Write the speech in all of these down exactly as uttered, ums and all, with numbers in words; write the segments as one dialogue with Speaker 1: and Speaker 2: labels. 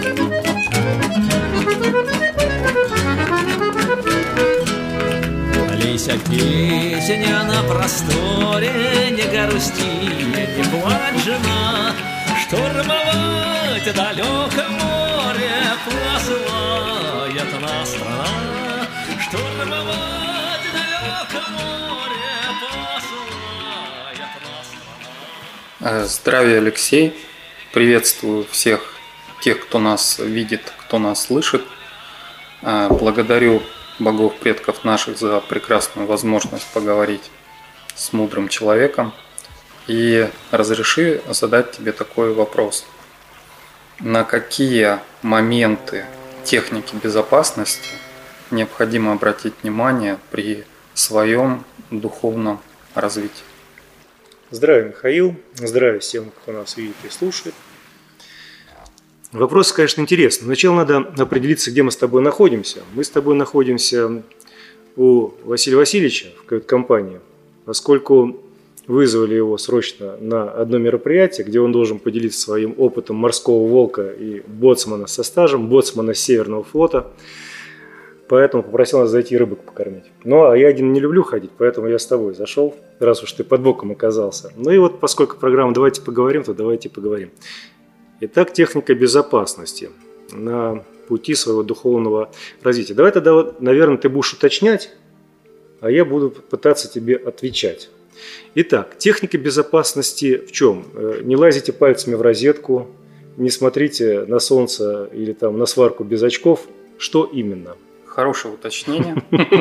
Speaker 1: Лися, песня на просторе, не грусти, не плачь, жена, штурмовать далеко море посылает нас страна, штурмовать далеко море посылает нас страна.
Speaker 2: Здравия, Алексей. Приветствую всех тех, кто нас видит, кто нас слышит. Благодарю богов предков наших за прекрасную возможность поговорить с мудрым человеком. И разреши задать тебе такой вопрос. На какие моменты техники безопасности необходимо обратить внимание при своем духовном развитии?
Speaker 3: Здравия, Михаил. Здравия всем, кто нас видит и слушает. Вопрос, конечно, интересный. Сначала надо определиться, где мы с тобой находимся. Мы с тобой находимся у Василия Васильевича в кают-компании, поскольку вызвали его срочно на одно мероприятие, где он должен поделиться своим опытом морского волка и боцмана со стажем, боцмана Северного флота. Поэтому попросил нас зайти рыбок покормить. Ну, а я один не люблю ходить, поэтому я с тобой зашел, раз уж ты под боком оказался. Ну и вот, поскольку программа «Давайте поговорим», то давайте поговорим. Итак, техника безопасности на пути своего духовного развития. Давай тогда, наверное, ты будешь уточнять, а я буду пытаться тебе отвечать. Итак, техника безопасности в чем? Не лазите пальцами в розетку, не смотрите на солнце или там на сварку без очков. Что именно?
Speaker 2: Хорошее уточнение.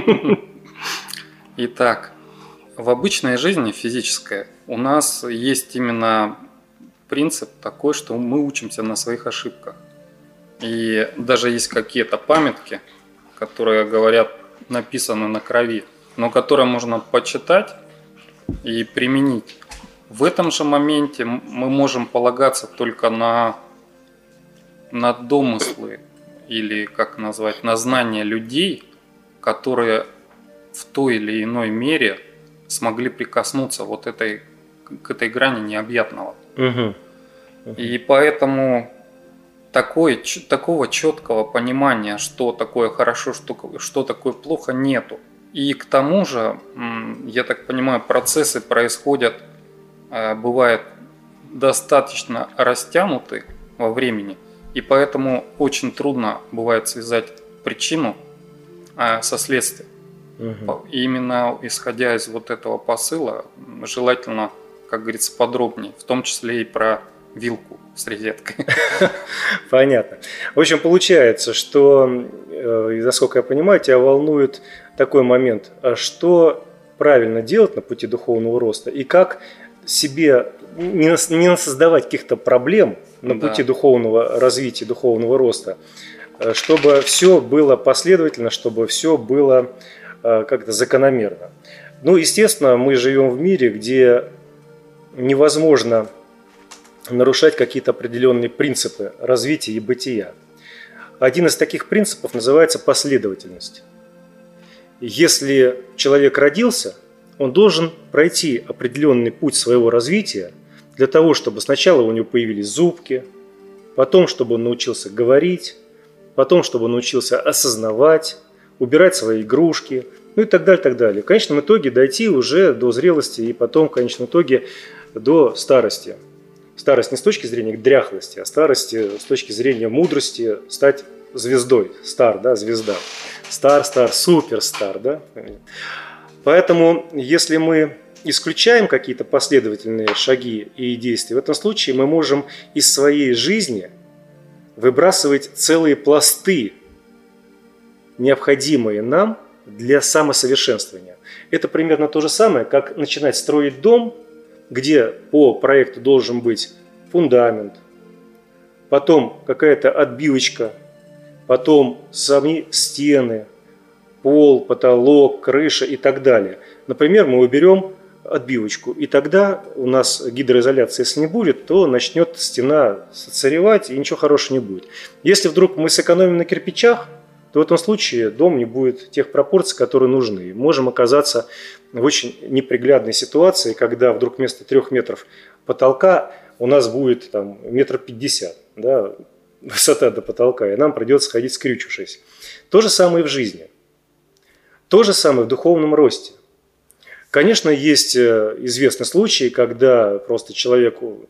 Speaker 2: Итак, в обычной жизни физической у нас есть именно принцип такой, что мы учимся на своих ошибках. И даже есть какие-то памятки, которые, говорят, написаны на крови, но которые можно почитать и применить. В этом же моменте мы можем полагаться только на, на домыслы или, как назвать, на знания людей, которые в той или иной мере смогли прикоснуться вот этой, к этой грани необъятного.
Speaker 3: Угу. Угу.
Speaker 2: И поэтому такой, такого четкого понимания, что такое хорошо, что, что такое плохо, нету. И к тому же, я так понимаю, процессы происходят, бывает, достаточно растянуты во времени, и поэтому очень трудно бывает связать причину со следствием. Угу. И именно исходя из вот этого посыла, желательно, как говорится, подробнее, в том числе и про вилку с розеткой.
Speaker 3: Понятно. В общем, получается, что, насколько я понимаю, тебя волнует такой момент, а что правильно делать на пути духовного роста и как себе не создавать каких-то проблем на пути да. духовного развития, духовного роста, чтобы все было последовательно, чтобы все было как-то закономерно. Ну, естественно, мы живем в мире, где невозможно нарушать какие-то определенные принципы развития и бытия. Один из таких принципов называется последовательность. Если человек родился, он должен пройти определенный путь своего развития для того, чтобы сначала у него появились зубки, потом, чтобы он научился говорить, потом, чтобы он научился осознавать, убирать свои игрушки, ну и так далее, так далее. В конечном итоге дойти уже до зрелости и потом, в конечном итоге, до старости. Старость не с точки зрения дряхлости, а старости с точки зрения мудрости, стать звездой. Стар, да, звезда. Стар, стар, суперстар, да. Поэтому, если мы исключаем какие-то последовательные шаги и действия, в этом случае мы можем из своей жизни выбрасывать целые пласты, необходимые нам для самосовершенствования. Это примерно то же самое, как начинать строить дом, где по проекту должен быть фундамент, потом какая-то отбивочка, потом сами стены, пол, потолок, крыша и так далее. Например, мы уберем отбивочку, и тогда у нас гидроизоляции, если не будет, то начнет стена сцаревать, и ничего хорошего не будет. Если вдруг мы сэкономим на кирпичах, то в этом случае дом не будет тех пропорций, которые нужны. Можем оказаться в очень неприглядной ситуации, когда вдруг вместо трех метров потолка у нас будет там метр пятьдесят. Да? высота до потолка, и нам придется ходить скрючившись. То же самое и в жизни. То же самое в духовном росте. Конечно, есть известные случаи, когда просто человеку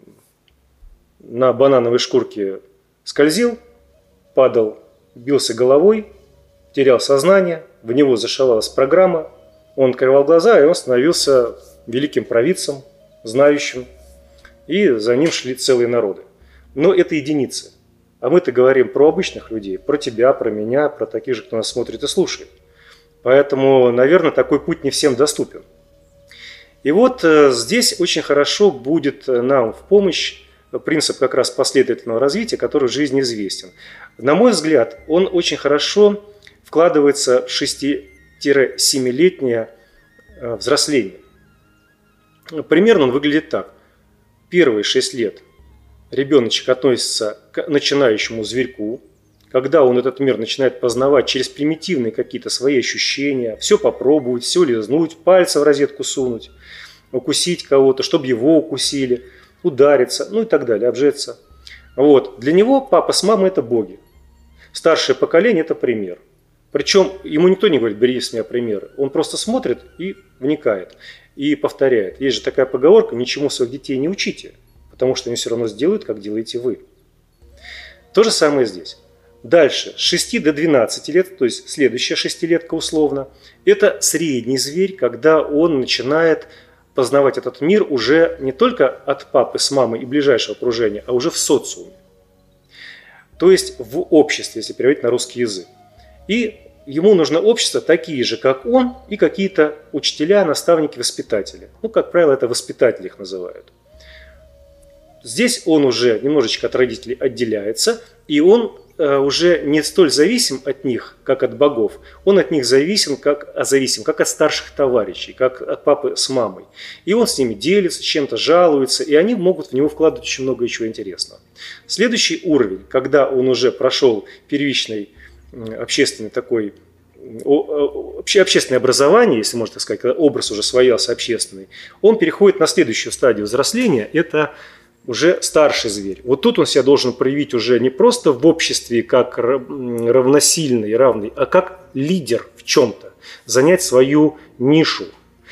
Speaker 3: на банановой шкурке скользил, падал, бился головой, терял сознание, в него зашивалась программа, он открывал глаза, и он становился великим провидцем, знающим, и за ним шли целые народы. Но это единицы. А мы-то говорим про обычных людей, про тебя, про меня, про таких же, кто нас смотрит и слушает. Поэтому, наверное, такой путь не всем доступен. И вот здесь очень хорошо будет нам в помощь принцип как раз последовательного развития, который в жизни известен. На мой взгляд, он очень хорошо вкладывается в шести-семилетнее взросление. Примерно он выглядит так. Первые шесть лет ребеночек относится к начинающему зверьку, когда он этот мир начинает познавать через примитивные какие-то свои ощущения, все попробовать, все лизнуть, пальцы в розетку сунуть, укусить кого-то, чтобы его укусили, удариться, ну и так далее, обжеться. Вот. Для него папа с мамой – это боги. Старшее поколение – это пример. Причем ему никто не говорит: бери с меня примеры. Он просто смотрит и вникает, и повторяет. Есть же такая поговорка: ничему своих детей не учите, потому что они все равно сделают, как делаете вы. То же самое здесь. Дальше, с шести до двенадцати лет, то есть следующая шестилетка условно, это средний зверь, когда он начинает познавать этот мир уже не только от папы с мамой и ближайшего окружения, а уже в социуме. То есть в обществе, если переводить на русский язык. И ему нужно общество такие же, как он, и какие-то учителя, наставники, воспитатели. Ну, как правило, это воспитатели их называют. Здесь он уже немножечко от родителей отделяется, и он э, уже не столь зависим от них, как от богов. Он от них зависим как, а зависим, как от старших товарищей, как от папы с мамой. И он с ними делится, чем-то жалуется, и они могут в него вкладывать очень много еще интересного. Следующий уровень, когда он уже прошел первичный общественный такой, общественное образование, если можно так сказать, когда образ уже своялся общественный, он переходит на следующую стадию взросления, это уже старший зверь. Вот тут он себя должен проявить уже не просто в обществе как равносильный, равный, а как лидер в чем-то, занять свою нишу,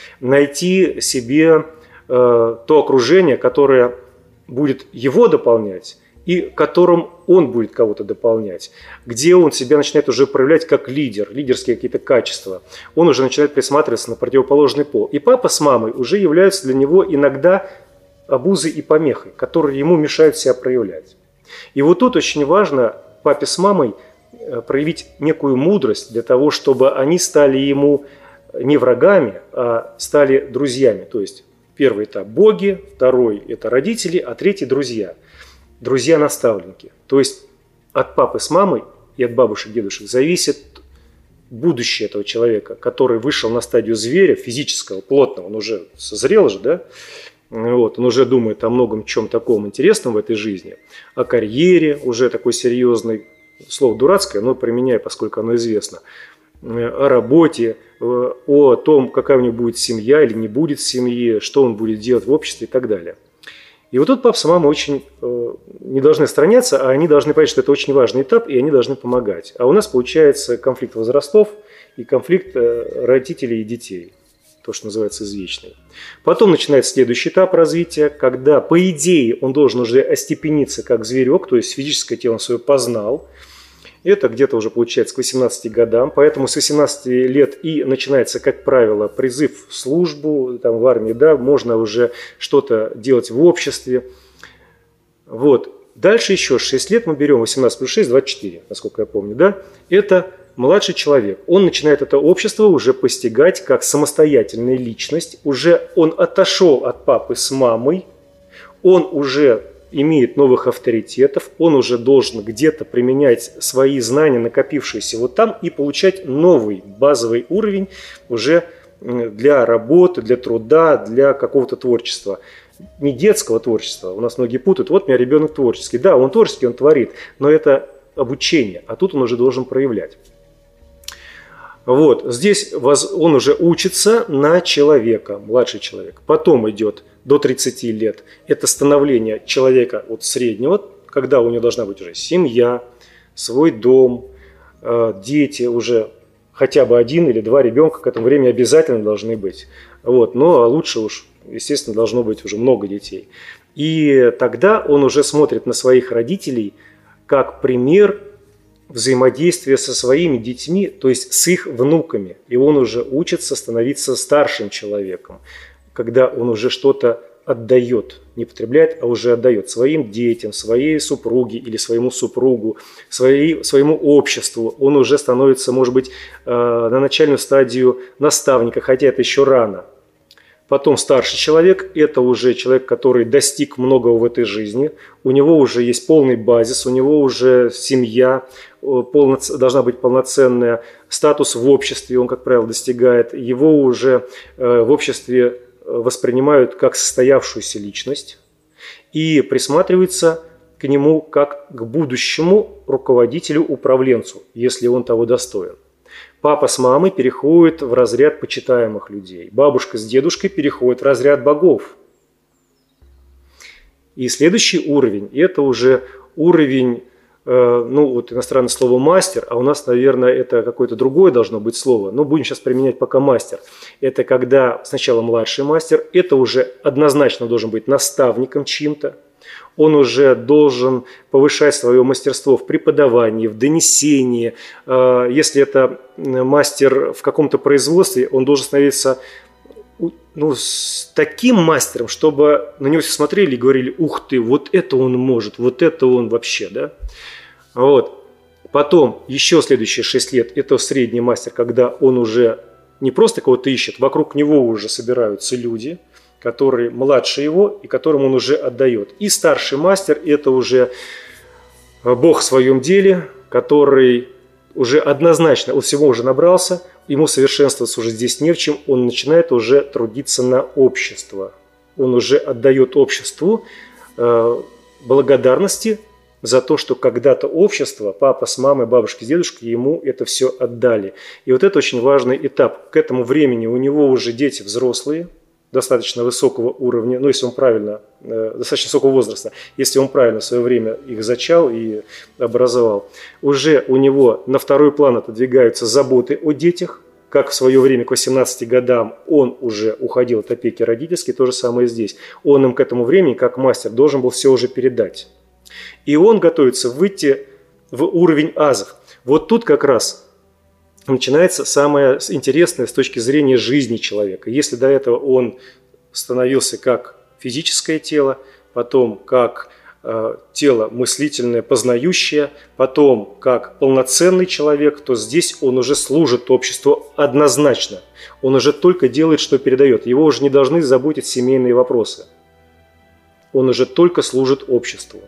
Speaker 3: найти себе э, то окружение, которое будет его дополнять, и которым он будет кого-то дополнять, где он себя начинает уже проявлять как лидер, лидерские какие-то качества. Он уже начинает присматриваться на противоположный пол. И папа с мамой уже являются для него иногда обузой и помехой, которые ему мешают себя проявлять. И вот тут очень важно папе с мамой проявить некую мудрость для того, чтобы они стали ему не врагами, а стали друзьями. То есть первый этап – боги, второй – это родители, а третий – друзья. Друзья-наставники. То есть от папы с мамой и от бабушек, дедушек зависит будущее этого человека, который вышел на стадию зверя, физического, плотного, он уже созрел же, да? Вот, он уже думает о многом чем таком интересном в этой жизни, о карьере, уже такой серьезный, слово дурацкое, но применяю, поскольку оно известно, о работе, о том, какая у него будет семья или не будет семьи, что он будет делать в обществе и так далее. И вот тут папа с мамой очень э, не должны отстраняться, а они должны понять, что это очень важный этап, и они должны помогать. А у нас получается конфликт возрастов и конфликт э, родителей и детей, то, что называется извечный. Потом начинается следующий этап развития, когда, по идее, он должен уже остепениться как зверек, то есть физическое тело он свое познал. Это где-то уже получается к восемнадцати годам, поэтому с восемнадцати лет и начинается, как правило, призыв в службу, там, в армии, да, можно уже что-то делать в обществе. Вот. Дальше еще шесть лет мы берем, восемнадцать плюс шесть, двадцать четыре, насколько я помню, да, это младший человек. Он начинает это общество уже постигать как самостоятельная личность, уже он отошел от папы с мамой, он уже имеет новых авторитетов, он уже должен где-то применять свои знания, накопившиеся вот там, и получать новый базовый уровень уже для работы, для труда, для какого-то творчества. Не детского творчества, у нас многие путают, вот у меня ребенок творческий. Да, он творческий, он творит, но это обучение, а тут он уже должен проявлять. Вот, здесь он уже учится на человека, младший человек. Потом идет до тридцати лет, это становление человека вот среднего когда у нее должна быть уже семья, свой дом, дети уже, хотя бы один или два ребенка к этому времени обязательно должны быть. Вот. Но лучше уж, естественно, должно быть уже много детей. И тогда он уже смотрит на своих родителей как пример взаимодействия со своими детьми, то есть с их внуками. И он уже учится становиться старшим человеком, когда он уже что-то отдает, не потребляет, а уже отдает своим детям, своей супруге или своему супругу, своей, своему обществу. Он уже становится, может быть, на начальную стадию наставника, хотя это еще рано. Потом старший человек – это уже человек, который достиг многого в этой жизни. У него уже есть полный базис, у него уже семья, полно, должна быть полноценная, статус в обществе он, как правило, достигает. Его уже в обществе воспринимают как состоявшуюся личность и присматриваются к нему как к будущему руководителю-управленцу, если он того достоин. Папа с мамой переходят в разряд почитаемых людей. Бабушка с дедушкой переходят в разряд богов. И следующий уровень – это уже уровень, э, ну вот иностранное слово «мастер», а у нас, наверное, это какое-то другое должно быть слово. Но будем сейчас применять пока «мастер». Это когда сначала младший мастер, это уже однозначно должен быть наставником чьим-то. Он уже должен повышать свое мастерство в преподавании, в донесении. Если это мастер в каком-то производстве, он должен становиться ну, с таким мастером, чтобы на него все смотрели и говорили: ух ты, вот это он может, вот это он вообще, да? Вот. Потом еще следующие шесть лет – это средний мастер, когда он уже не просто кого-то ищет, вокруг него уже собираются люди, который младше его и которому он уже отдает. И старший мастер – это уже Бог в своем деле, который уже однозначно, он всего уже набрался, ему совершенствоваться уже здесь не в чем, он начинает уже трудиться на общество. Он уже отдает обществу благодарности за то, что когда-то общество, папа с мамой, бабушка с дедушкой ему это все отдали. И вот это очень важный этап. К этому времени у него уже дети взрослые, достаточно высокого уровня, ну, если он правильно, э, достаточно высокого возраста, если он правильно в свое время их зачал и образовал, уже у него на второй план отодвигаются заботы о детях, как в свое время к восемнадцати годам он уже уходил от опеки родительской, то же самое здесь. Он им к этому времени, как мастер, должен был все уже передать. И он готовится выйти в уровень азов. Вот тут как раз начинается самое интересное с точки зрения жизни человека. Если до этого он становился как физическое тело, потом как э, тело мыслительное, познающее, потом как полноценный человек, то здесь он уже служит обществу однозначно. Он уже только делает, что передает. Его уже не должны заботить семейные вопросы. Он уже только служит обществу.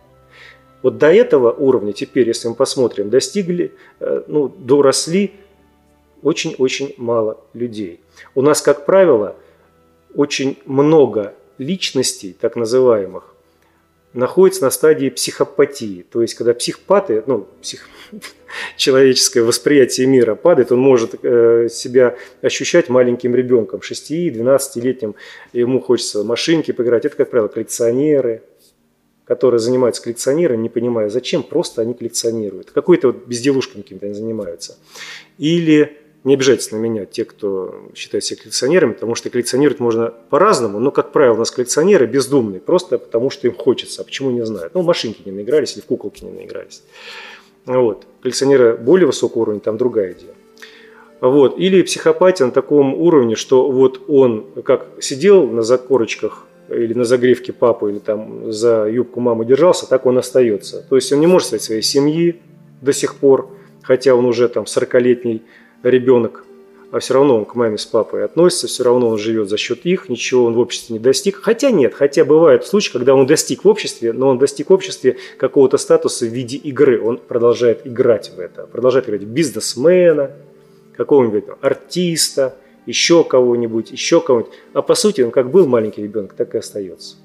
Speaker 3: Вот до этого уровня теперь, если мы посмотрим, достигли, ну, доросли очень-очень мало людей. У нас, как правило, очень много личностей, так называемых, находится на стадии психопатии. То есть, когда психопаты, ну, псих... человеческое восприятие мира падает, он может э, себя ощущать маленьким ребенком, шести-двенадцатилетним, ему хочется машинки поиграть. Это, как правило, коллекционеры, которые занимаются коллекционированием, не понимая, зачем, просто они коллекционируют. Какой-то вот безделушками какими-то они занимаются. Или, не обижайтесь на меня, те, кто считает себя коллекционерами, потому что коллекционировать можно по-разному, но, как правило, у нас коллекционеры бездумные, просто потому что им хочется, а почему не знают. Ну, в машинки не наигрались или в куколки не наигрались. Вот. Коллекционеры более высокого уровня, там другая идея. Вот. Или психопатия на таком уровне, что вот он как сидел на закорочках или на загривке папы, или там за юбку мамы держался, так он остается. То есть он не может стать своей семьи до сих пор, хотя он уже там сорокалетний ребенок, а все равно он к маме с папой относится, все равно он живет за счет их, ничего он в обществе не достиг. Хотя нет, хотя бывают случаи, когда он достиг в обществе, но он достиг в обществе какого-то статуса в виде игры. Он продолжает играть в это, продолжает играть в бизнесмена, какого-нибудь артиста, еще кого-нибудь, еще кого-нибудь. А по сути он как был маленький ребенок, так и остается.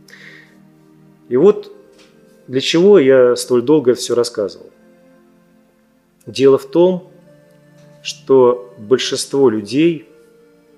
Speaker 3: И вот для чего я столь долго это все рассказывал. Дело в том, что большинство людей,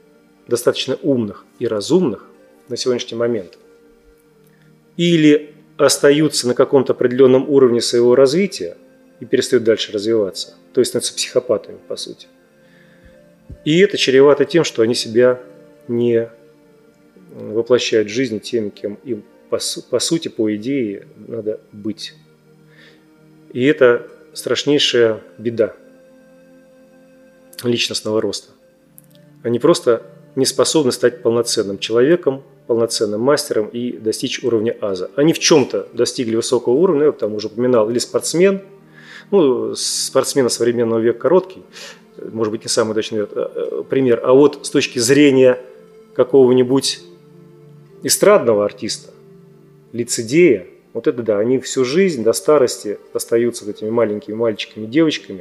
Speaker 3: достаточно умных и разумных на сегодняшний момент, или остаются на каком-то определенном уровне своего развития и перестают дальше развиваться. То есть становятся психопатами, по сути. И это чревато тем, что они себя не воплощают в жизни теми, кем им по, по сути, по идее, надо быть. И это страшнейшая беда личностного роста. Они просто не способны стать полноценным человеком, полноценным мастером и достичь уровня аза. Они в чем-то достигли высокого уровня, я там уже упоминал, или спортсмен, ну, спортсмена современного века короткий, может быть, не самый удачный пример, а вот с точки зрения какого-нибудь эстрадного артиста, лицедея, вот это да, они всю жизнь до старости остаются вот этими маленькими мальчиками и девочками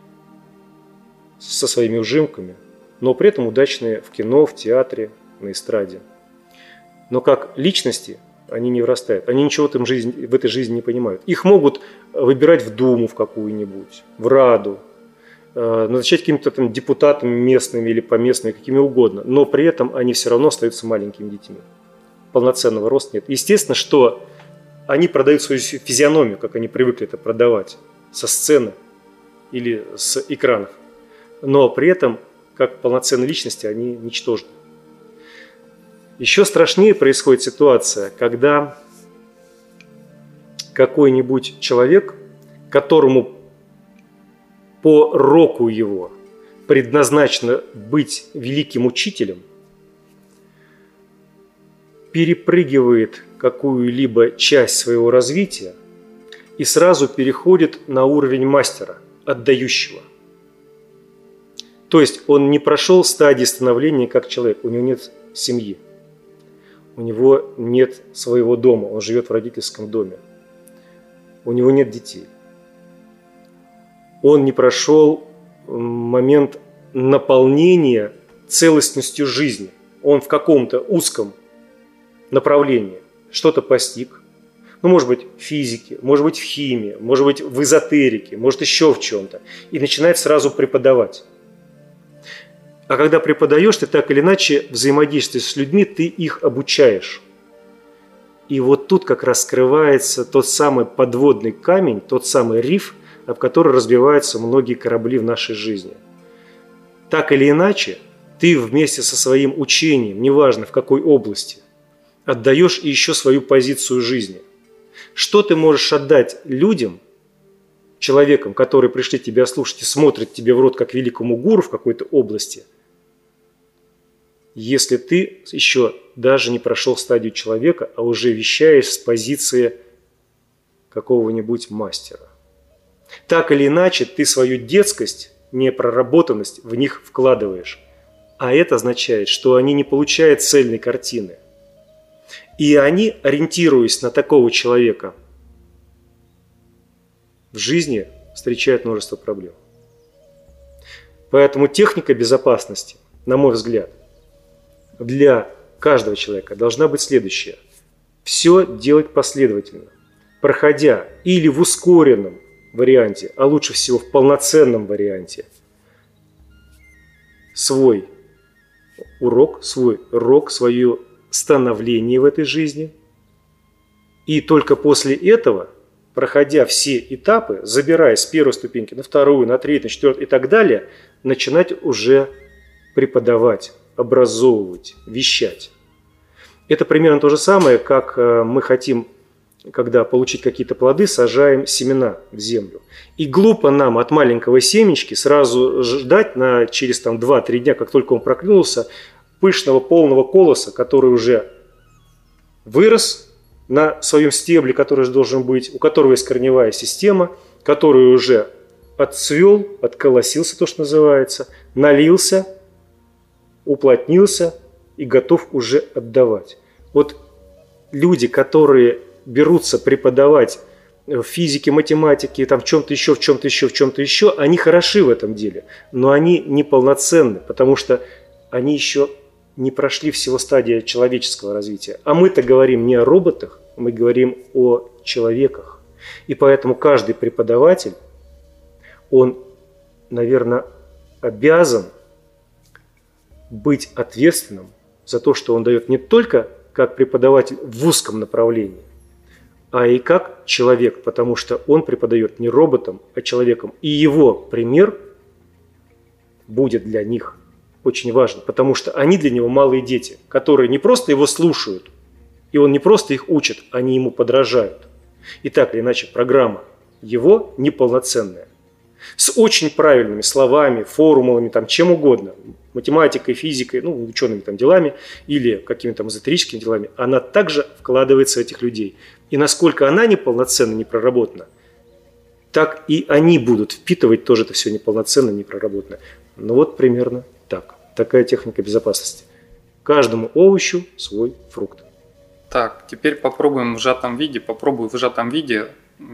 Speaker 3: со своими ужимками, но при этом удачные в кино, в театре, на эстраде. Но как личности они не вырастают, они ничего в, этом жизни, в этой жизни не понимают. Их могут выбирать в Думу в какую-нибудь, в Раду, назначать какими-то там депутатами местными или поместными, какими угодно, но при этом они все равно остаются маленькими детьми. Полноценного роста нет. Естественно, что они продают свою физиономию, как они привыкли это продавать, со сцены или с экранов. Но при этом, как полноценные личности, они ничтожны. Еще страшнее происходит ситуация, когда какой-нибудь человек, которому по року его предназначено быть великим учителем, перепрыгивает какую-либо часть своего развития и сразу переходит на уровень мастера, отдающего. То есть он не прошел стадии становления как человек, у него нет семьи, у него нет своего дома, он живет в родительском доме, у него нет детей. Он не прошел момент наполнения целостностью жизни. Он в каком-то узком направлении что-то постиг. Ну, может быть, в физике, может быть, в химии, может быть, в эзотерике, может, еще в чем-то. И начинает сразу преподавать. А когда преподаешь, ты так или иначе взаимодействуешь с людьми, ты их обучаешь. И вот тут как раз скрывается тот самый подводный камень, тот самый риф, об который разбиваются многие корабли в нашей жизни. Так или иначе, ты вместе со своим учением, неважно в какой области, отдаешь еще свою позицию жизни. Что ты можешь отдать людям, человекам, которые пришли тебя слушать и смотрят тебе в рот как великому гуру в какой-то области, если ты еще даже не прошел стадию человека, а уже вещаешь с позиции какого-нибудь мастера? Так или иначе, ты свою детскость, непроработанность в них вкладываешь. А это означает, что они не получают цельной картины. И они, ориентируясь на такого человека, в жизни встречают множество проблем. Поэтому техника безопасности, на мой взгляд, для каждого человека должна быть следующая. Все делать последовательно, проходя или в ускоренном варианте, а лучше всего в полноценном варианте, свой урок, свой рок, свое становление в этой жизни. И только после этого, проходя все этапы, забирая с первой ступеньки на вторую, на третью, на четвертую и так далее, начинать уже преподавать, образовывать, вещать. Это примерно то же самое, как мы хотим, когда получить какие-то плоды, сажаем семена в землю. И глупо нам от маленького семечки сразу ждать на, через там, два-три дня, как только он проклюнулся, пышного полного колоса, который уже вырос на своем стебле, который же должен быть, у которого есть корневая система, который уже отцвел, отколосился, то, что называется, налился, уплотнился и готов уже отдавать. Вот люди, которые берутся преподавать в физике, математике, там, в чем-то еще, в чем-то еще, в чем-то еще, они хороши в этом деле, но они неполноценны, потому что они еще не прошли всего стадии человеческого развития. А мы-то говорим не о роботах, мы говорим о человеках. И поэтому каждый преподаватель, он, наверное, обязан быть ответственным за то, что он дает не только как преподаватель в узком направлении, а и как человек, потому что он преподает не роботам, а человеком. И его пример будет для них очень важен, потому что они для него малые дети, которые не просто его слушают, и он не просто их учит, они ему подражают. И так или иначе программа его неполноценная. С очень правильными словами, формулами, там, чем угодно, математикой, физикой, ну, учеными там делами или какими-то там эзотерическими делами, она также вкладывается в этих людей. И насколько она неполноценна, непроработана, так и они будут впитывать тоже это все неполноценно, непроработанное. Ну вот примерно так. Такая техника безопасности. Каждому овощу свой фрукт.
Speaker 2: Так, теперь попробуем в сжатом виде, попробую в сжатом виде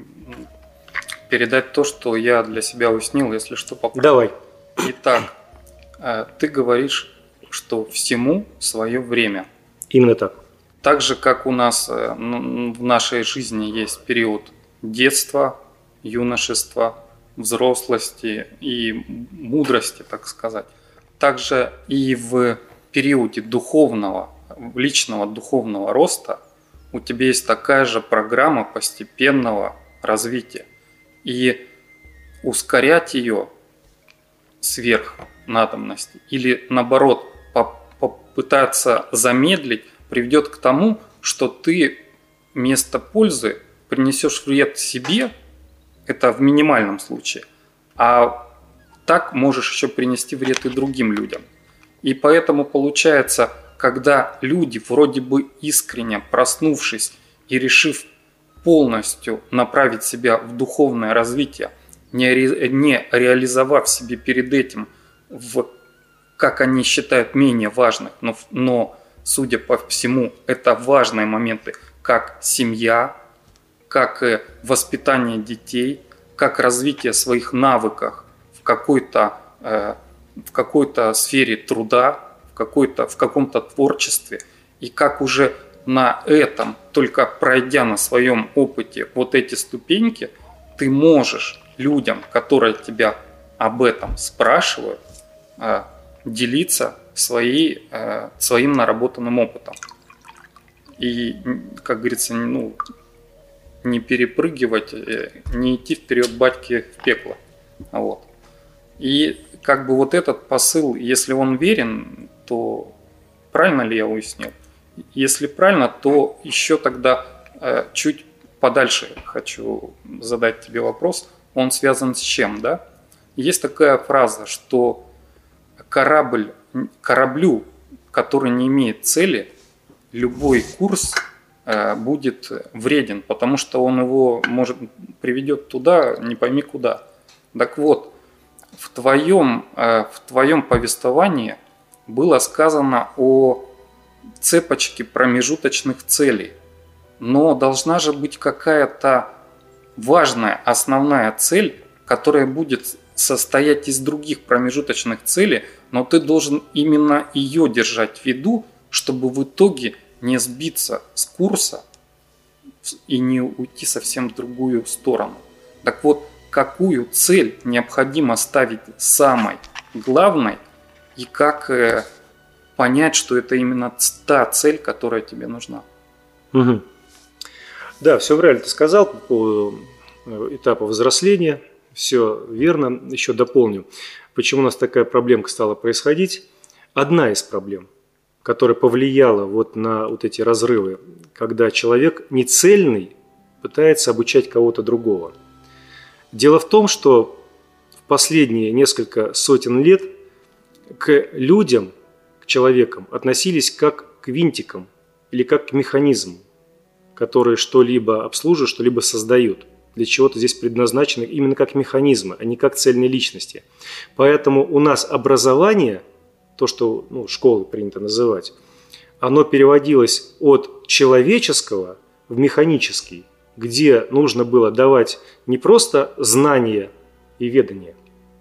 Speaker 2: передать то, что я для себя уяснил, если что, попробую.
Speaker 3: Давай.
Speaker 2: Итак, ты говоришь, что всему свое время.
Speaker 3: Именно так.
Speaker 2: Так же, как у нас в нашей жизни есть период детства, юношества, взрослости и мудрости, так сказать. Также и в периоде духовного, личного духовного роста у тебя есть такая же программа постепенного развития. И ускорять ее сверх надобности или наоборот попытаться замедлить приведет к тому, что ты вместо пользы принесешь вред себе, это в минимальном случае, а так можешь еще принести вред и другим людям. И поэтому получается, когда люди, вроде бы искренне проснувшись и решив полностью направить себя в духовное развитие, не, ре, не реализовав себе перед этим, в, как они считают, менее важных, но, но, судя по всему, это важные моменты, как семья, как воспитание детей, как развитие своих навыков в какой-то, э, в какой-то сфере труда, в, какой-то, в каком-то творчестве, и как уже на этом, только пройдя на своем опыте вот эти ступеньки, ты можешь людям, которые тебя об этом спрашивают, делиться своей, своим наработанным опытом. И, как говорится, ну, не перепрыгивать, не идти вперед батьки в пекло. Вот. И как бы вот этот посыл, если он верен, то правильно ли я уяснил? Если правильно, то еще тогда э, чуть подальше хочу задать тебе вопрос. Он связан с чем, да? Есть такая фраза, что корабль, кораблю, который не имеет цели, любой курс э, будет вреден, потому что он его может приведет туда, не пойми куда. Так вот, в твоем, э, в твоем повествовании было сказано о цепочки промежуточных целей. Но должна же быть какая-то важная основная цель, которая будет состоять из других промежуточных целей, но ты должен именно ее держать в виду, чтобы в итоге не сбиться с курса и не уйти совсем в другую сторону. Так вот, какую цель необходимо ставить самой главной и как понять, что это именно та цель, которая тебе нужна.
Speaker 3: Угу. Да, все правильно ты сказал по поводу этапа взросления. Все верно. Еще дополню, почему у нас такая проблемка стала происходить. Одна из проблем, которая повлияла вот на вот эти разрывы, когда человек нецельный пытается обучать кого-то другого. Дело в том, что в последние несколько сотен лет к людям, к человекам относились как к винтикам или как к механизму, которые что-либо обслуживают, что-либо создают. Для чего-то здесь предназначены именно как механизмы, а не как цельные личности. Поэтому у нас образование, то, что ну, школы принято называть, оно переводилось от человеческого в механический, где нужно было давать не просто знания и ведания,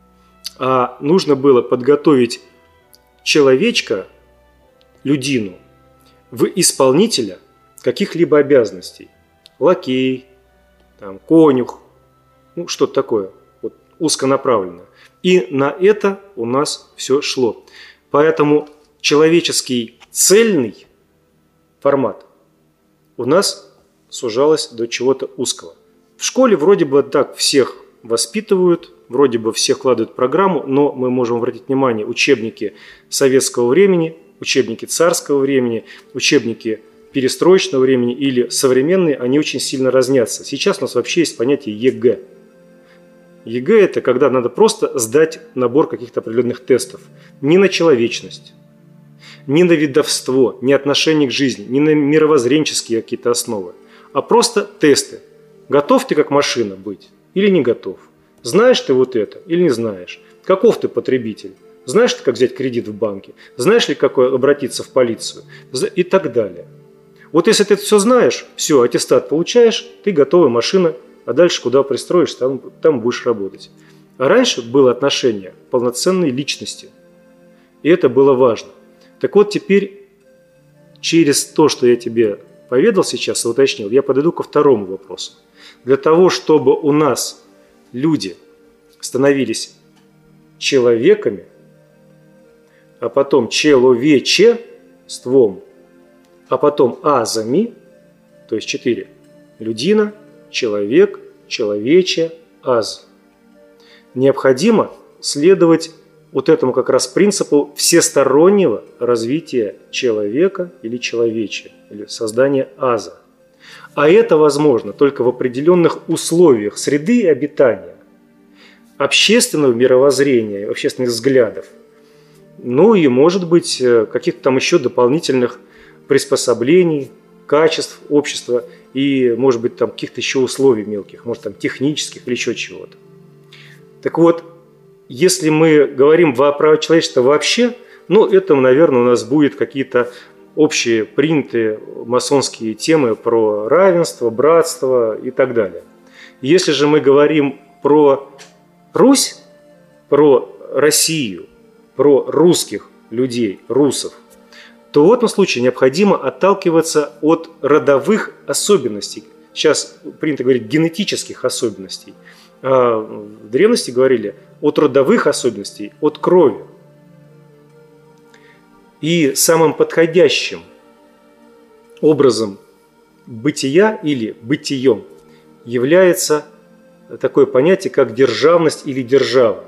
Speaker 3: а нужно было подготовить человечка, людину, в исполнителя каких-либо обязанностей. Лакей, там, конюх, ну что-то такое, вот, узконаправленное. И на это у нас все шло. Поэтому человеческий цельный формат у нас сужалось до чего-то узкого. В школе вроде бы так всех воспитывают, вроде бы всех вкладывают в программу, но мы можем обратить внимание, учебники советского времени, учебники царского времени, учебники перестроечного времени или современные, они очень сильно разнятся. Сейчас у нас вообще есть понятие ЕГЭ. ЕГЭ – это когда надо просто сдать набор каких-то определенных тестов. Не на человечность, не на видовство, не отношение к жизни, не на мировоззренческие какие-то основы, а просто тесты. Готов ты как машина быть или не готов? Знаешь ты вот это или не знаешь? Каков ты потребитель? Знаешь ты, как взять кредит в банке? Знаешь ли, как обратиться в полицию? И так далее. Вот если ты это все знаешь, все, аттестат получаешь, ты готовая машина, а дальше куда пристроишься, там, там будешь работать. А раньше было отношение полноценной личности. И это было важно. Так вот теперь, через то, что я тебе поведал сейчас и уточнил, я подойду ко второму вопросу. Для того, чтобы у нас люди становились человеками, а потом человечеством, а потом азами, то есть четыре. Людина, человек, человече, аз. Необходимо следовать вот этому как раз принципу всестороннего развития человека или человече, или создания аза. А это возможно только в определенных условиях среды обитания, общественного мировоззрения, общественных взглядов, ну и, может быть, каких-то там еще дополнительных приспособлений, качеств общества и, может быть, там каких-то еще условий мелких, может, там технических или еще чего-то. Так вот, если мы говорим про человечество вообще, ну, это, наверное, у нас будут какие-то общие принятые масонские темы про равенство, братство и так далее. Если же мы говорим про Русь, про Россию, про русских людей, русов, то в этом случае необходимо отталкиваться от родовых особенностей. Сейчас принято говорить генетических особенностей. А в древности говорили от родовых особенностей, от крови. И самым подходящим образом бытия или бытием является такое понятие, как державность или держава.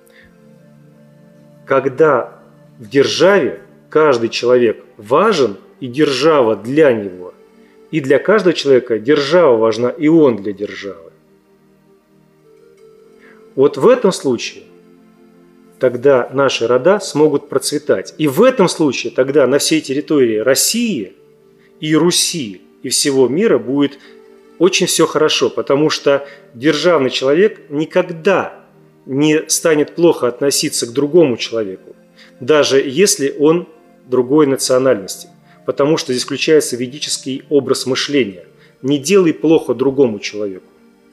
Speaker 3: Когда в державе каждый человек важен, и держава для него, и для каждого человека держава важна, и он для державы. Вот в этом случае тогда наши рода смогут процветать. И в этом случае тогда на всей территории России и Руси и всего мира будет очень все хорошо, потому что державный человек никогда не станет плохо относиться к другому человеку, даже если он другой национальности, потому что здесь включается ведический образ мышления. Не делай плохо другому человеку,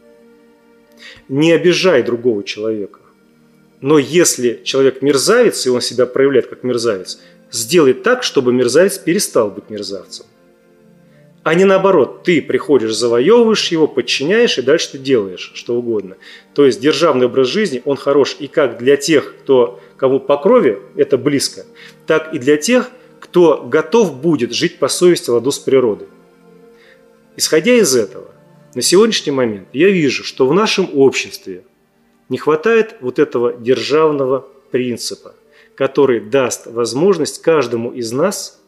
Speaker 3: не обижай другого человека. Но если человек мерзавец, и он себя проявляет как мерзавец, сделай так, чтобы мерзавец перестал быть мерзавцем. А не наоборот, ты приходишь, завоевываешь его, подчиняешь, и дальше ты делаешь что угодно. То есть державный образ жизни, он хорош и как для тех, кто, кого по крови это близко, так и для тех, кто готов будет жить по совести в ладу с природой. Исходя из этого, на сегодняшний момент я вижу, что в нашем обществе не хватает вот этого державного принципа, который даст возможность каждому из нас,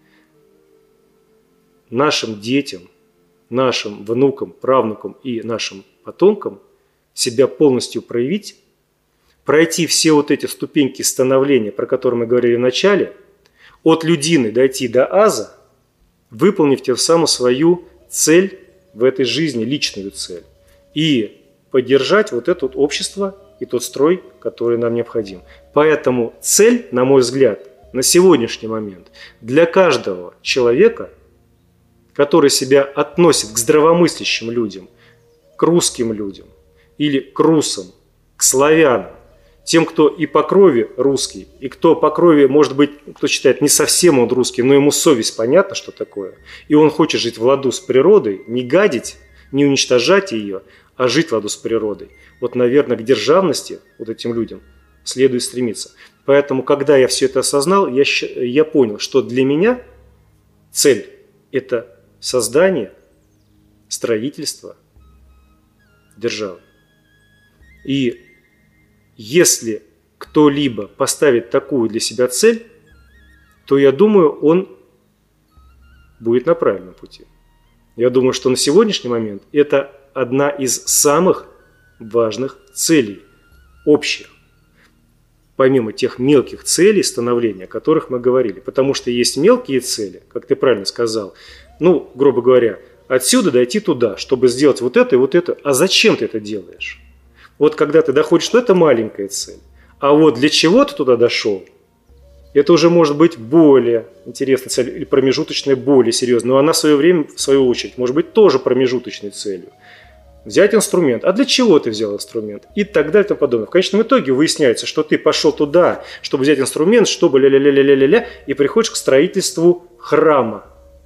Speaker 3: нашим детям, нашим внукам, правнукам и нашим потомкам себя полностью проявить, пройти все вот эти ступеньки становления, про которые мы говорили в начале, от людины дойти до аза, выполнив тем самым свою цель в этой жизни, личную цель, и поддержать вот это вот общество и тот строй, который нам необходим. Поэтому цель, на мой взгляд, на сегодняшний момент для каждого человека, который себя относит к здравомыслящим людям, к русским людям или к русам, к славянам, тем, кто и по крови русский, и кто по крови, может быть, кто считает, не совсем он русский, но ему совесть понятна, что такое, и он хочет жить в ладу с природой, не гадить, не уничтожать ее, а жить в ладу с природой. Вот, наверное, к державности вот этим людям следует стремиться. Поэтому, когда я все это осознал, я, я понял, что для меня цель – это создание строительства державы. И если кто-либо поставит такую для себя цель, то, я думаю, он будет на правильном пути. Я думаю, что на сегодняшний момент это одна из самых важных целей, общих, помимо тех мелких целей становления, о которых мы говорили. Потому что есть мелкие цели, как ты правильно сказал, ну, грубо говоря, отсюда дойти туда, чтобы сделать вот это и вот это. А зачем ты это делаешь? Вот когда ты доходишь, что это маленькая цель. А вот для чего ты туда дошел, это уже может быть более интересная цель или промежуточная, более серьезная. Но она в свое время, в свою очередь, может быть тоже промежуточной целью. Взять инструмент. А для чего ты взял инструмент? И так далее и тому подобное. В конечном итоге выясняется, что ты пошел туда, чтобы взять инструмент, чтобы ля-ля-ля-ля-ля-ля, и приходишь к строительству храма.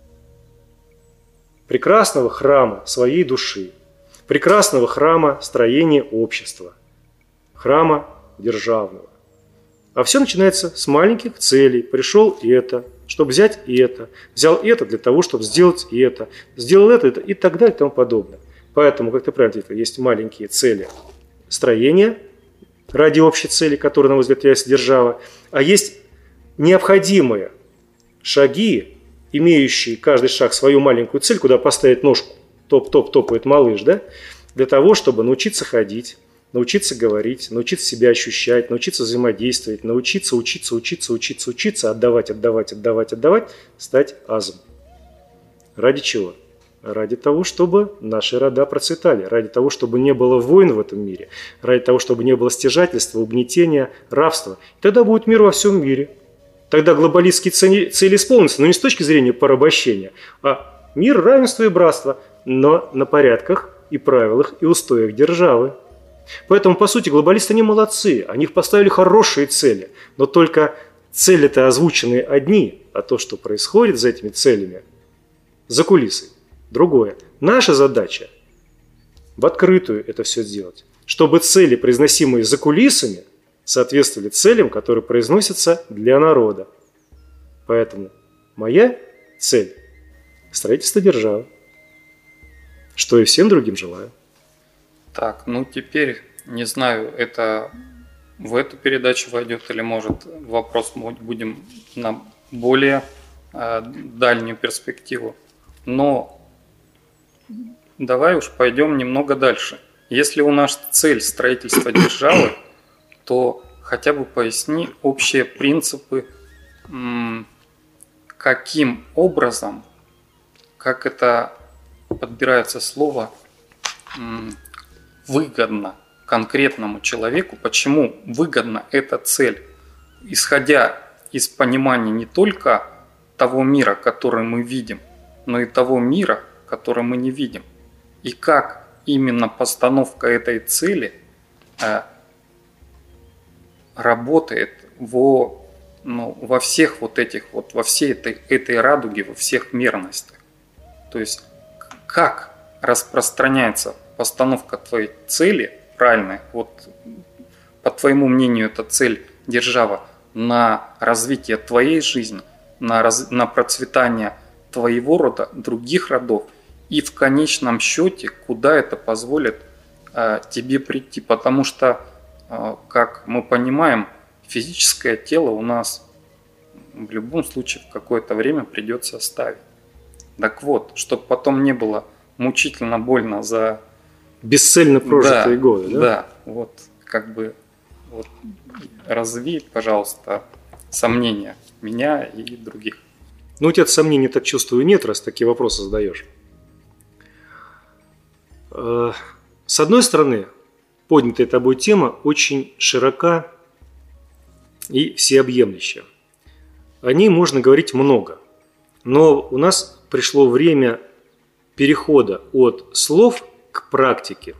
Speaker 3: Прекрасного храма своей души. Прекрасного храма строения общества. Храма державного. А все начинается с маленьких целей. Пришел это, чтобы взять это. Взял это для того, чтобы сделать это. Сделал это, это и так далее и тому подобное. Поэтому, как ты правильно ответил, есть маленькие цели строения ради общей цели, которая, на мой взгляд, является держава. А есть необходимые шаги, имеющие каждый шаг свою маленькую цель, куда поставить ножку. Топ-топ топает малыш, да? Для того, чтобы научиться ходить, научиться говорить, научиться себя ощущать, научиться взаимодействовать, научиться учиться, учиться, учиться, учиться, отдавать, отдавать, отдавать, отдавать, стать азом. Ради чего? Ради того, чтобы наши рода процветали, ради того, чтобы не было войн в этом мире, ради того, чтобы не было стяжательства, угнетения, рабства. И тогда будет мир во всем мире. Тогда глобалистские цели исполнятся, но не с точки зрения порабощения, а мир, равенство и братство, но на порядках и правилах и устоях державы. Поэтому, по сути, глобалисты не молодцы, они поставили хорошие цели, но только цели-то озвучены одни, а то, что происходит за этими целями, за кулисой, другое. Наша задача в открытую это все сделать, чтобы цели, произносимые за кулисами, соответствовали целям, которые произносятся для народа. Поэтому моя цель – строительство державы, что и всем другим желаю.
Speaker 2: Так, ну теперь, не знаю, это в эту передачу войдет или может вопрос мы будем на более э, дальнюю перспективу. Но давай уж пойдем немного дальше. Если у нас цель строительства державы, то хотя бы поясни общие принципы, м, каким образом, как это подбирается слово, м, выгодно конкретному человеку, почему выгодна эта цель, исходя из понимания не только того мира, который мы видим, но и того мира, который мы не видим. И как именно постановка этой цели э, работает во, ну, во всех вот этих, вот, во всей этой, этой радуге, во всех мерностях. То есть как распространяется постановка твоей цели, правильной, вот по твоему мнению, эта цель держава на развитие твоей жизни, на, раз, на процветание твоего рода, других родов, и в конечном счете, куда это позволит э, тебе прийти. Потому что, э, как мы понимаем, физическое тело у нас в любом случае в какое-то время придется оставить. Так вот, чтобы потом не было мучительно больно за
Speaker 3: бесцельно прожитые
Speaker 2: да,
Speaker 3: годы, да?
Speaker 2: Да, вот как бы вот, разви, пожалуйста, сомнения меня и других.
Speaker 3: Ну, у тебя сомнений, так чувствую, нет, раз такие вопросы задаешь. С одной стороны, поднятая тобой тема очень широка и всеобъемлющая. О ней можно говорить много, но у нас пришло время перехода от слов к практике.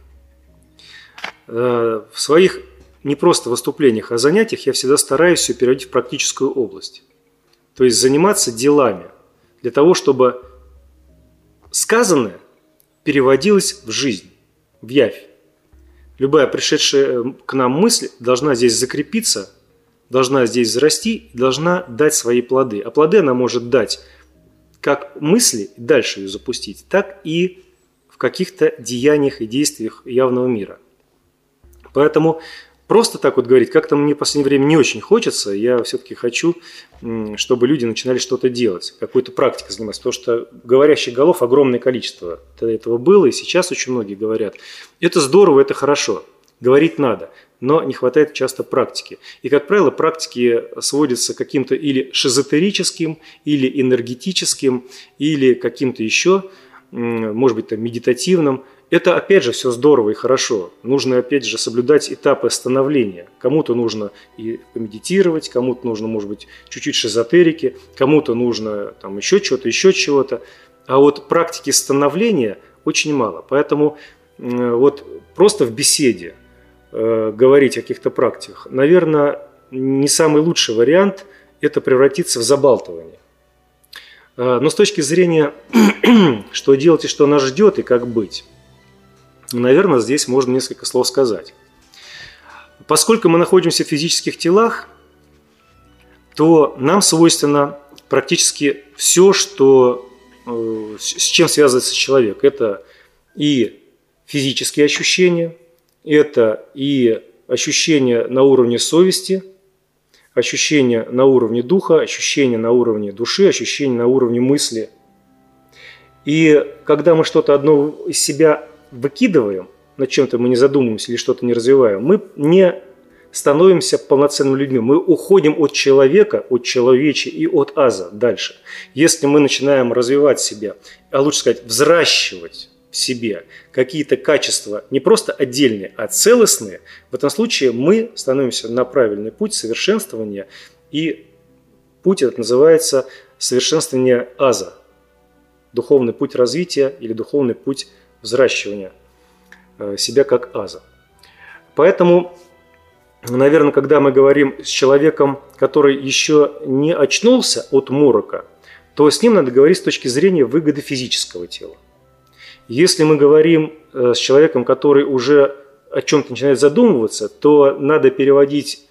Speaker 3: В своих не просто выступлениях, а занятиях я всегда стараюсь все переводить в практическую область. То есть заниматься делами для того, чтобы сказанное переводилось в жизнь, в явь. Любая пришедшая к нам мысль должна здесь закрепиться, должна здесь зарасти, должна дать свои плоды. А плоды она может дать как мысли, дальше ее запустить, так и в каких-то деяниях и действиях явного мира. Поэтому просто так вот говорить, как-то мне в последнее время не очень хочется. Я все-таки хочу, чтобы люди начинали что-то делать, какой-то практикой заниматься. Потому что говорящих голов огромное количество этого было, и сейчас очень многие говорят. Это здорово, это хорошо, говорить надо, но не хватает часто практики. И, как правило, практики сводятся к каким-то или шизотерическим, или энергетическим, или каким-то еще, может быть, там, медитативным. Это, опять же, все здорово и хорошо. Нужно, опять же, соблюдать этапы становления. Кому-то нужно и помедитировать, кому-то нужно, может быть, чуть-чуть шизотерики, кому-то нужно там, еще чего-то, еще чего-то. А вот практики становления очень мало. Поэтому вот просто в беседе э, говорить о каких-то практиках, наверное, не самый лучший вариант – это превратиться в забалтывание. Но с точки зрения, что делать и что нас ждет, и как быть, наверное, здесь можно несколько слов сказать. Поскольку мы находимся в физических телах, то нам свойственно практически все, что, с чем связывается человек. Это и физические ощущения, это и ощущения на уровне совести, ощущения на уровне духа, ощущения на уровне души, ощущения на уровне мысли. И когда мы что-то одно из себя выкидываем, над чем-то мы не задумываемся или что-то не развиваем, мы не становимся полноценными людьми. Мы уходим от человека, от человечи и от аза дальше. Если мы начинаем развивать себя, а лучше сказать, взращивать в себе какие-то качества не просто отдельные, а целостные, в этом случае мы становимся на правильный путь совершенствования, и путь этот называется совершенствование аза, духовный путь развития или духовный путь взращивания себя как аза. Поэтому, наверное, когда мы говорим с человеком, который еще не очнулся от морока, то с ним надо говорить с точки зрения выгоды физического тела. Если мы говорим с человеком, который уже о чем-то начинает задумываться, то надо переводить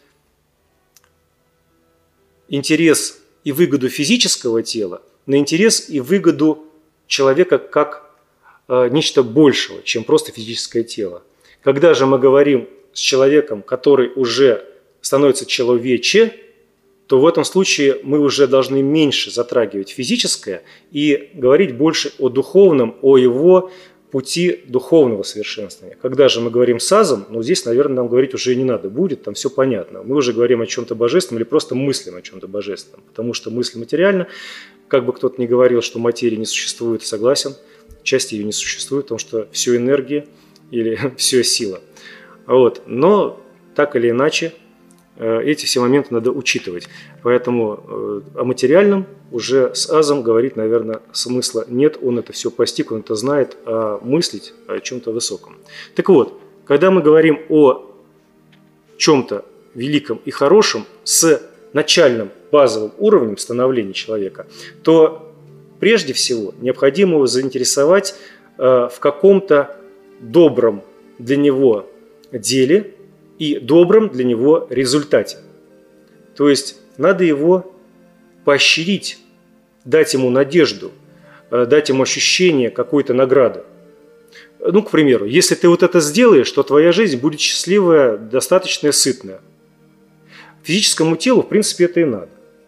Speaker 3: интерес и выгоду физического тела на интерес и выгоду человека как нечто большего, чем просто физическое тело. Когда же мы говорим с человеком, который уже становится человече, то в этом случае мы уже должны меньше затрагивать физическое и говорить больше о духовном, о его пути духовного совершенствования. Когда же мы говорим с азом, ну здесь, наверное, нам говорить уже не надо будет, там все понятно. Мы уже говорим о чем-то божественном или просто мыслим о чем-то божественном, потому что мысль материальна. Как бы кто-то ни говорил, что материи не существует, согласен. Части ее не существует, потому что все энергия или все сила. Вот. Но так или иначе эти все моменты надо учитывать. Поэтому о материальном уже с азом говорить, наверное, смысла нет. Он это все постиг, он это знает, а мыслить о чем-то высоком. Так вот, когда мы говорим о чем-то великом и хорошем с начальным базовым уровнем становления человека, то прежде всего необходимо его заинтересовать в каком-то добром для него деле и добром для него результате. То есть надо его поощрить, дать ему надежду, дать ему ощущение какой-то награды. Ну, к примеру, если ты вот это сделаешь, то твоя жизнь будет счастливая, достаточно и сытная. Физическому телу, в принципе, это и надо.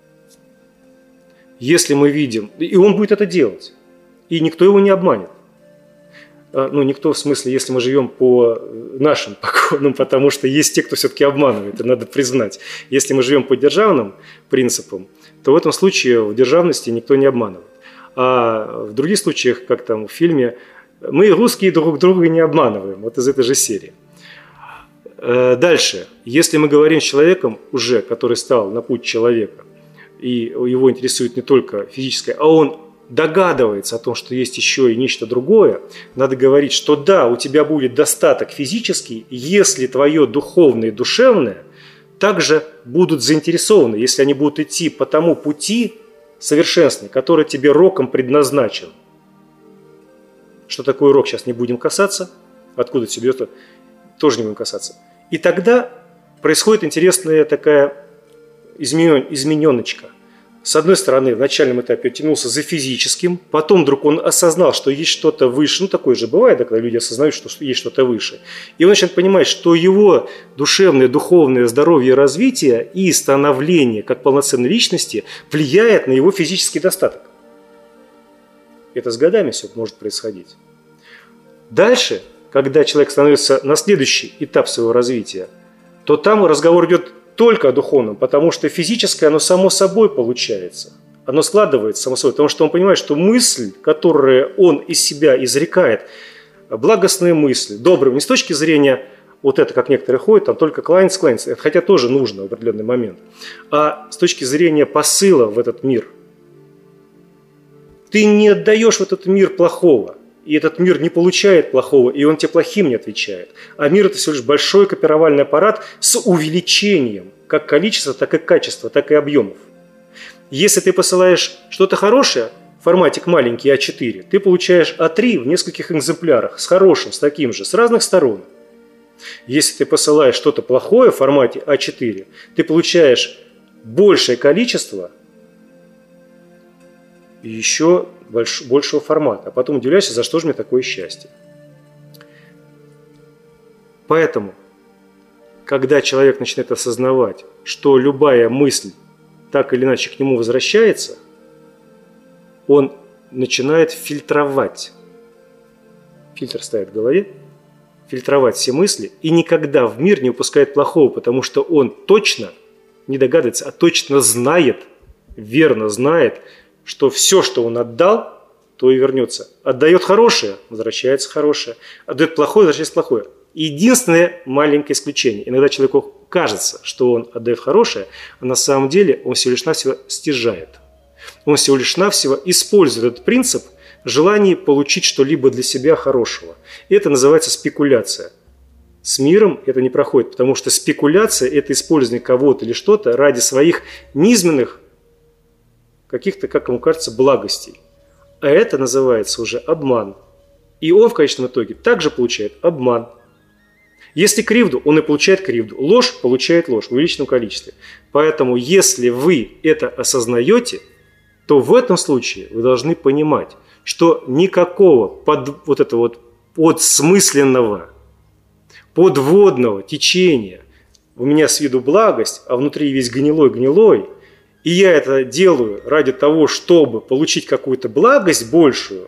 Speaker 3: Если мы видим, и он будет это делать, и никто его не обманет. Ну, никто в смысле, если мы живем по нашим законам, потому что есть те, кто все-таки обманывает, это надо признать. Если мы живем по державным принципам, то в этом случае в державности никто не обманывает. А в других случаях, как там в фильме, мы, русские, друг друга не обманываем. Вот из этой же серии. Дальше. Если мы говорим с человеком уже, который стал на путь человека, и его интересует не только физическое, а он догадывается о том, что есть еще и нечто другое, надо говорить, что да, у тебя будет достаток физический, если твое духовное и душевное также будут заинтересованы, если они будут идти по тому пути совершенствования, который тебе роком предназначен. Что такое рок, сейчас не будем касаться. Откуда это все берется, тоже не будем касаться. И тогда происходит интересная такая измененочка. с одной стороны, в начальном этапе тянулся за физическим, потом вдруг он осознал, что есть что-то выше. Ну, такое же бывает, когда люди осознают, что есть что-то выше. И он начинает понимать, что его душевное, духовное здоровье и развитие и становление как полноценной личности влияет на его физический достаток. Это с годами все может происходить. Дальше, когда человек становится на следующий этап своего развития, то там разговор идет только о духовном, потому что физическое, оно само собой получается. Оно складывается само собой, потому что он понимает, что мысль, которую он из себя изрекает, благостные мысли, добрые, не с точки зрения, вот это, как некоторые ходят, там только кланяться, кланяться, хотя тоже нужно в определенный момент, а с точки зрения посыла в этот мир. Ты не отдаешь в этот мир плохого, и этот мир не получает плохого, и он тебе плохим не отвечает. А мир – это всего лишь большой копировальный аппарат с увеличением как количества, так и качества, так и объемов. Если ты посылаешь что-то хорошее, форматик маленький а четыре, ты получаешь а три в нескольких экземплярах, с хорошим, с таким же, с разных сторон. Если ты посылаешь что-то плохое в формате а четыре, ты получаешь большее количество и еще больш, большего формата. А потом удивляешься, за что же мне такое счастье. Поэтому, когда человек начинает осознавать, что любая мысль так или иначе к нему возвращается, он начинает фильтровать. Фильтр ставит в голове, фильтровать все мысли и никогда в мир не упускает плохого, потому что он точно не догадывается, а точно знает, верно знает, что все, что он отдал, то и вернется. Отдает хорошее, возвращается хорошее. Отдает плохое, возвращается плохое. Единственное маленькое исключение. Иногда человеку кажется, что он отдает хорошее, а на самом деле он всего лишь навсего стяжает. Он всего лишь навсего использует этот принцип в желании получить что-либо для себя хорошего. И это называется спекуляция. С миром это не проходит, потому что спекуляция – это использование кого-то или что-то ради своих низменных каких-то, как ему кажется, благостей. А это называется уже обман. И он в конечном итоге также получает обман. Если кривду, он и получает кривду. Ложь получает ложь в увеличенном количестве. Поэтому, если вы это осознаете, то в этом случае вы должны понимать, что никакого под, вот этого вот подсмысленного, подводного течения у меня с виду благость, а внутри весь гнилой-гнилой, и я это делаю ради того, чтобы получить какую-то благость большую,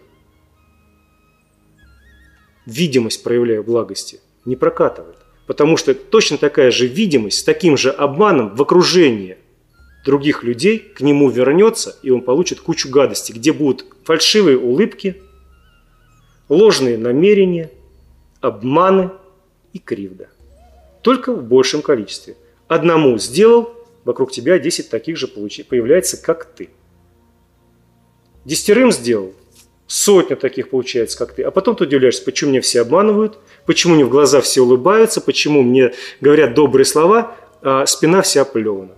Speaker 3: видимость проявляю благости, не прокатывает. Потому что точно такая же видимость с таким же обманом в окружении других людей к нему вернется, и он получит кучу гадостей, где будут фальшивые улыбки, ложные намерения, обманы и кривда. Только в большем количестве. Одному сделал, вокруг тебя десять таких же появляется, как ты. Десятерым сделал, сотня таких получается, как ты. А потом ты удивляешься, почему меня все обманывают, почему мне в глаза все улыбаются, почему мне говорят добрые слова, а спина вся оплевана.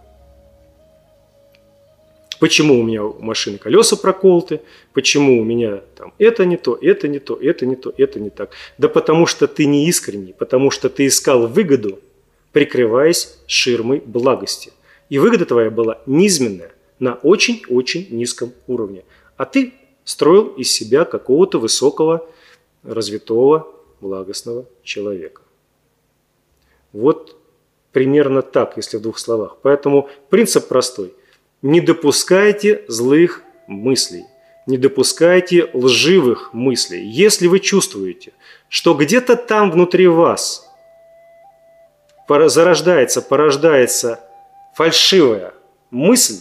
Speaker 3: Почему у меня у машины колеса проколоты, почему у меня там это не то, это не то, это не то, это не так. Да потому что ты не искренний, потому что ты искал выгоду, прикрываясь ширмой благости. И выгода твоя была низменная, на очень-очень низком уровне. А ты строил из себя какого-то высокого, развитого, благостного человека. Вот примерно так, если в двух словах. Поэтому принцип простой. Не допускайте злых мыслей, не допускайте лживых мыслей. Если вы чувствуете, что где-то там внутри вас зарождается, порождается фальшивая мысль,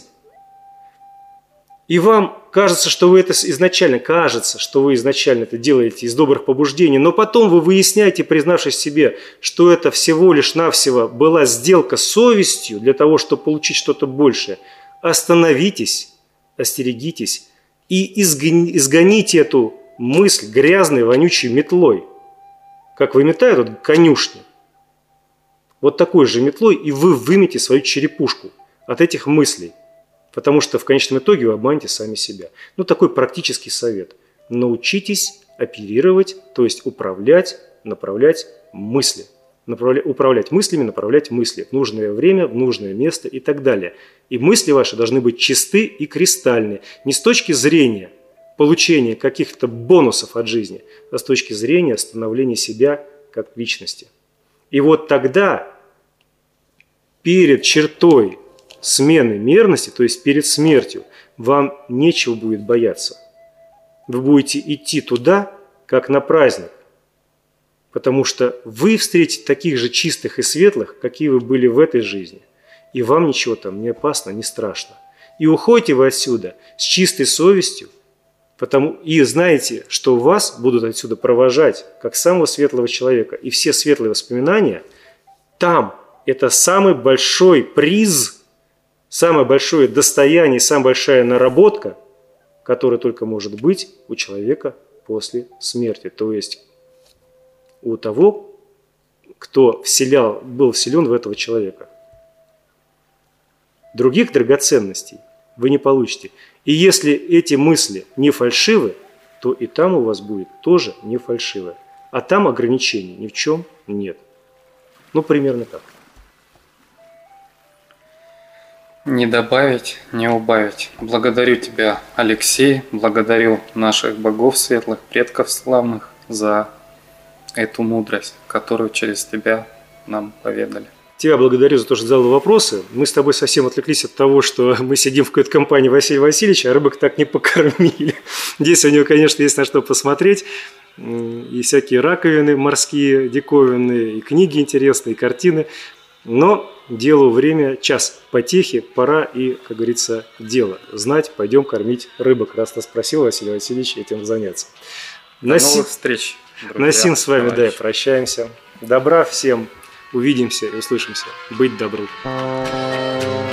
Speaker 3: и вам кажется, что вы это изначально, кажется, что вы изначально это делаете из добрых побуждений, но потом вы выясняете, признавшись себе, что это всего лишь навсего была сделка с совестью для того, чтобы получить что-то большее, остановитесь, остерегитесь и изгоните эту мысль грязной, вонючей метлой. Как выметают вот конюшни. Вот такой же метлой, и вы вымете свою черепушку от этих мыслей. Потому что в конечном итоге вы обманете сами себя. Ну, такой практический совет. Научитесь оперировать, то есть управлять, направлять мысли. управлять мыслями, направлять мысли в нужное время, в нужное место и так далее. И мысли ваши должны быть чисты и кристальны. Не с точки зрения получения каких-то бонусов от жизни, а с точки зрения становления себя как личности. И вот тогда перед чертой смены мерности, то есть перед смертью, вам нечего будет бояться. Вы будете идти туда, как на праздник. Потому что вы встретите таких же чистых и светлых, какие вы были в этой жизни. И вам ничего там не опасно, не страшно. И уходите вы отсюда с чистой совестью, потому, и знаете, что вас будут отсюда провожать, как самого светлого человека. И все светлые воспоминания там, это самый большой приз, самое большое достояние, самая большая наработка, которая только может быть у человека после смерти. То есть у того, кто вселял, был вселен в этого человека. Других драгоценностей вы не получите. И если эти мысли не фальшивы, то и там у вас будет тоже не фальшивое. А там ограничений ни в чем нет. Ну, примерно так.
Speaker 2: Не добавить, не убавить. Благодарю тебя, Алексей, благодарю наших богов светлых, предков славных за эту мудрость, которую через тебя нам поведали.
Speaker 3: Тебя благодарю за то, что задал вопросы. Мы с тобой совсем отвлеклись от того, что мы сидим в какой-то компании Василия Васильевича, а рыбок так не покормили. Здесь у него, конечно, есть на что посмотреть. И всякие раковины морские, диковинные, и книги интересные, и картины. Но делу время, час потехи, пора и, как говорится, дело. Знать, пойдем кормить рыбок, раз нас спросил Василий Васильевич этим заняться.
Speaker 2: До новых си... встреч, друзья.
Speaker 3: На сим с вами,
Speaker 2: товарищи.
Speaker 3: да, прощаемся. Добра всем. Увидимся и услышимся. Быть добру.